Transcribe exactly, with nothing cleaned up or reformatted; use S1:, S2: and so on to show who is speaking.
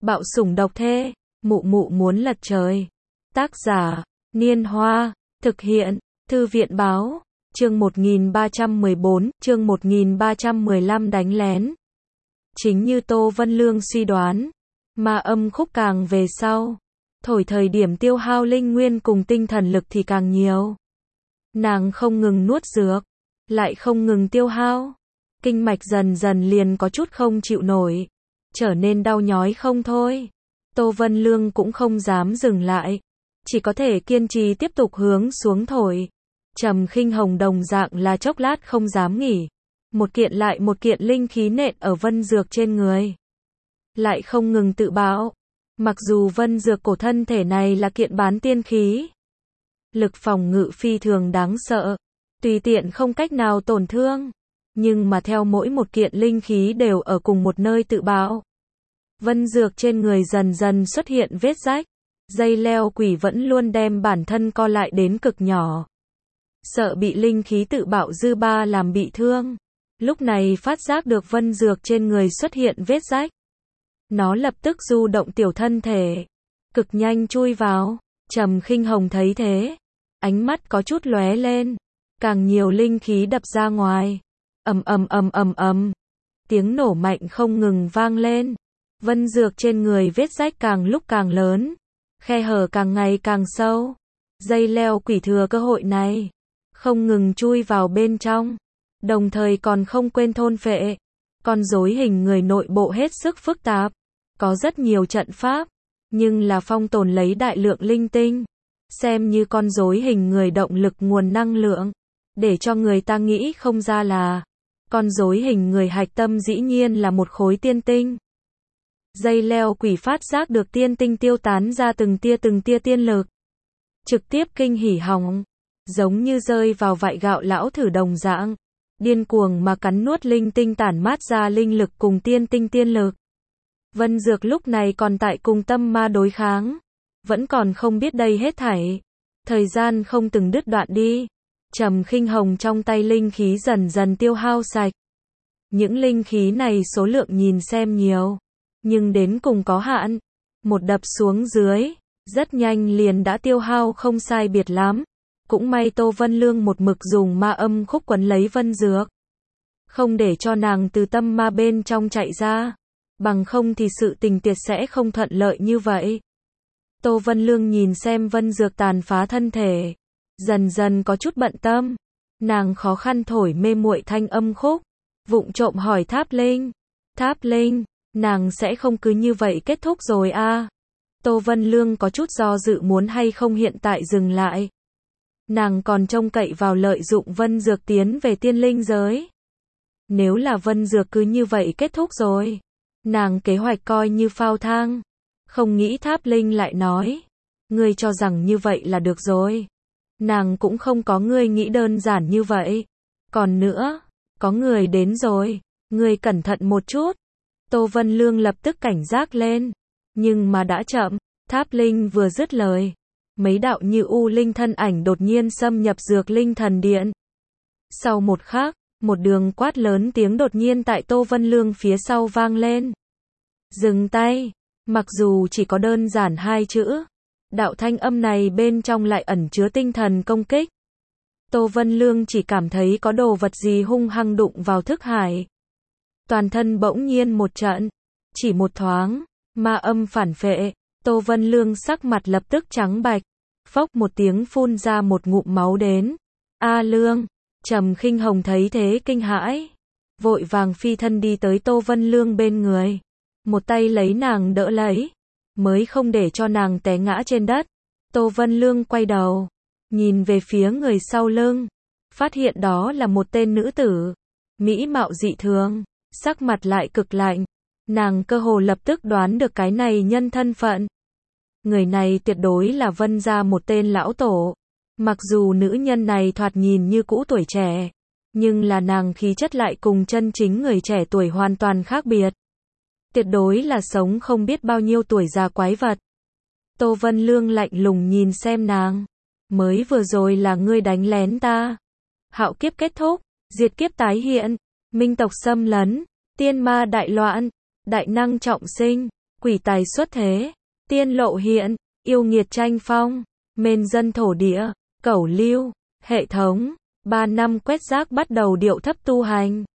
S1: Bạo sủng độc thê, mụ mụ muốn lật trời. Tác giả, Niên Hoa, thực hiện, Thư viện báo, chương một nghìn ba trăm mười bốn, chương một nghìn ba trăm mười lăm đánh lén. Chính như Tô Vân Lương suy đoán, mà âm khúc càng về sau, thổi thời điểm tiêu hao linh nguyên cùng tinh thần lực thì càng nhiều. Nàng không ngừng nuốt dược, lại không ngừng tiêu hao. Kinh mạch dần dần liền có chút không chịu nổi, trở nên đau nhói không thôi. Tô Vân Lương cũng không dám dừng lại, chỉ có thể kiên trì tiếp tục hướng xuống thổi. Trầm Khinh Hồng đồng dạng là chốc lát không dám nghỉ, một kiện lại một kiện linh khí nện ở Vân Dược trên người, lại không ngừng tự bạo. Mặc dù Vân Dược cổ thân thể này là kiện bán tiên khí, lực phòng ngự phi thường đáng sợ, tùy tiện không cách nào tổn thương, nhưng mà theo mỗi một kiện linh khí đều ở cùng một nơi tự bạo, Vân Dược trên người dần dần xuất hiện vết rách. Dây leo quỷ vẫn luôn đem bản thân co lại đến cực nhỏ, sợ bị linh khí tự bạo dư ba làm bị thương. Lúc này phát giác được Vân Dược trên người xuất hiện vết rách, nó lập tức du động tiểu thân thể, cực nhanh chui vào. Trầm Khinh Hồng thấy thế, ánh mắt có chút lóe lên, càng nhiều linh khí đập ra ngoài. Ầm ầm ầm ầm ầm, tiếng nổ mạnh không ngừng vang lên. Vân Dược trên người vết rách càng lúc càng lớn, khe hở càng ngày càng sâu. Dây leo quỷ thừa cơ hội này, không ngừng chui vào bên trong, đồng thời còn không quên thôn phệ. Con rối hình người nội bộ hết sức phức tạp, có rất nhiều trận pháp, nhưng là phong tồn lấy đại lượng linh tinh, xem như con rối hình người động lực nguồn năng lượng, để cho người ta nghĩ không ra là con rối hình người hạch tâm dĩ nhiên là một khối tiên tinh. Dây leo quỷ phát giác được tiên tinh tiêu tán ra từng tia từng tia tiên lực, trực tiếp kinh hỉ hỏng, giống như rơi vào vại gạo lão thử đồng dạng, điên cuồng mà cắn nuốt linh tinh tản mát ra linh lực cùng tiên tinh tiên lực. Vân Dược lúc này còn tại cùng tâm ma đối kháng, vẫn còn không biết đây hết thảy, thời gian không từng đứt đoạn đi. Trầm Khinh Hồng trong tay linh khí dần dần tiêu hao sạch. Những linh khí này số lượng nhìn xem nhiều, nhưng đến cùng có hạn, một đập xuống dưới, rất nhanh liền đã tiêu hao không sai biệt lắm. Cũng may Tô Vân Lương một mực dùng ma âm khúc quấn lấy Vân Dược, không để cho nàng từ tâm ma bên trong chạy ra, bằng không thì sự tình tiệt sẽ không thuận lợi như vậy. Tô Vân Lương nhìn xem Vân Dược tàn phá thân thể, dần dần có chút bận tâm. Nàng khó khăn thổi mê muội thanh âm khúc, vụng trộm hỏi Tháp Linh, Tháp Linh, nàng sẽ không cứ như vậy kết thúc rồi à? Tô Vân Lương có chút do dự muốn hay không hiện tại dừng lại. Nàng còn trông cậy vào lợi dụng Vân Dược tiến về tiên linh giới. Nếu là Vân Dược cứ như vậy kết thúc rồi, nàng kế hoạch coi như phao thang. Không nghĩ Tháp Linh lại nói, ngươi cho rằng như vậy là được rồi. Nàng cũng không có ngươi nghĩ đơn giản như vậy. Còn nữa, có người đến rồi, ngươi cẩn thận một chút. Tô Vân Lương lập tức cảnh giác lên, nhưng mà đã chậm. Tháp Linh vừa dứt lời, mấy đạo như u linh thân ảnh đột nhiên xâm nhập Dược Linh Thần Điện. Sau một khắc, một đường quát lớn tiếng đột nhiên tại Tô Vân Lương phía sau vang lên. Dừng tay. Mặc dù chỉ có đơn giản hai chữ, đạo thanh âm này bên trong lại ẩn chứa tinh thần công kích. Tô Vân Lương chỉ cảm thấy có đồ vật gì hung hăng đụng vào thức hải. Toàn thân bỗng nhiên một trận, chỉ một thoáng, ma âm phản phệ, Tô Vân Lương sắc mặt lập tức trắng bạch, phốc một tiếng phun ra một ngụm máu đến. A Lương, Trầm Khinh Hồng thấy thế kinh hãi, vội vàng phi thân đi tới Tô Vân Lương bên người, một tay lấy nàng đỡ lấy, mới không để cho nàng té ngã trên đất. Tô Vân Lương quay đầu, nhìn về phía người sau lưng, phát hiện đó là một tên nữ tử, mỹ mạo dị thường, sắc mặt lại cực lạnh. Nàng cơ hồ lập tức đoán được cái này nhân thân phận. Người này tuyệt đối là Vân gia một tên lão tổ. Mặc dù nữ nhân này thoạt nhìn như cũ tuổi trẻ, nhưng là nàng khí chất lại cùng chân chính người trẻ tuổi hoàn toàn khác biệt. Tuyệt đối là sống không biết bao nhiêu tuổi già quái vật. Tô Vân Lương lạnh lùng nhìn xem nàng. Mới vừa rồi là ngươi đánh lén ta. Hạo kiếp kết thúc, diệt kiếp tái hiện, minh tộc xâm lấn, tiên ma đại loạn, đại năng trọng sinh, quỷ tài xuất thế, tiên lộ hiện, yêu nghiệt tranh phong, mên dân thổ địa, cẩu lưu, hệ thống, ba năm quét rác bắt đầu điệu thấp tu hành.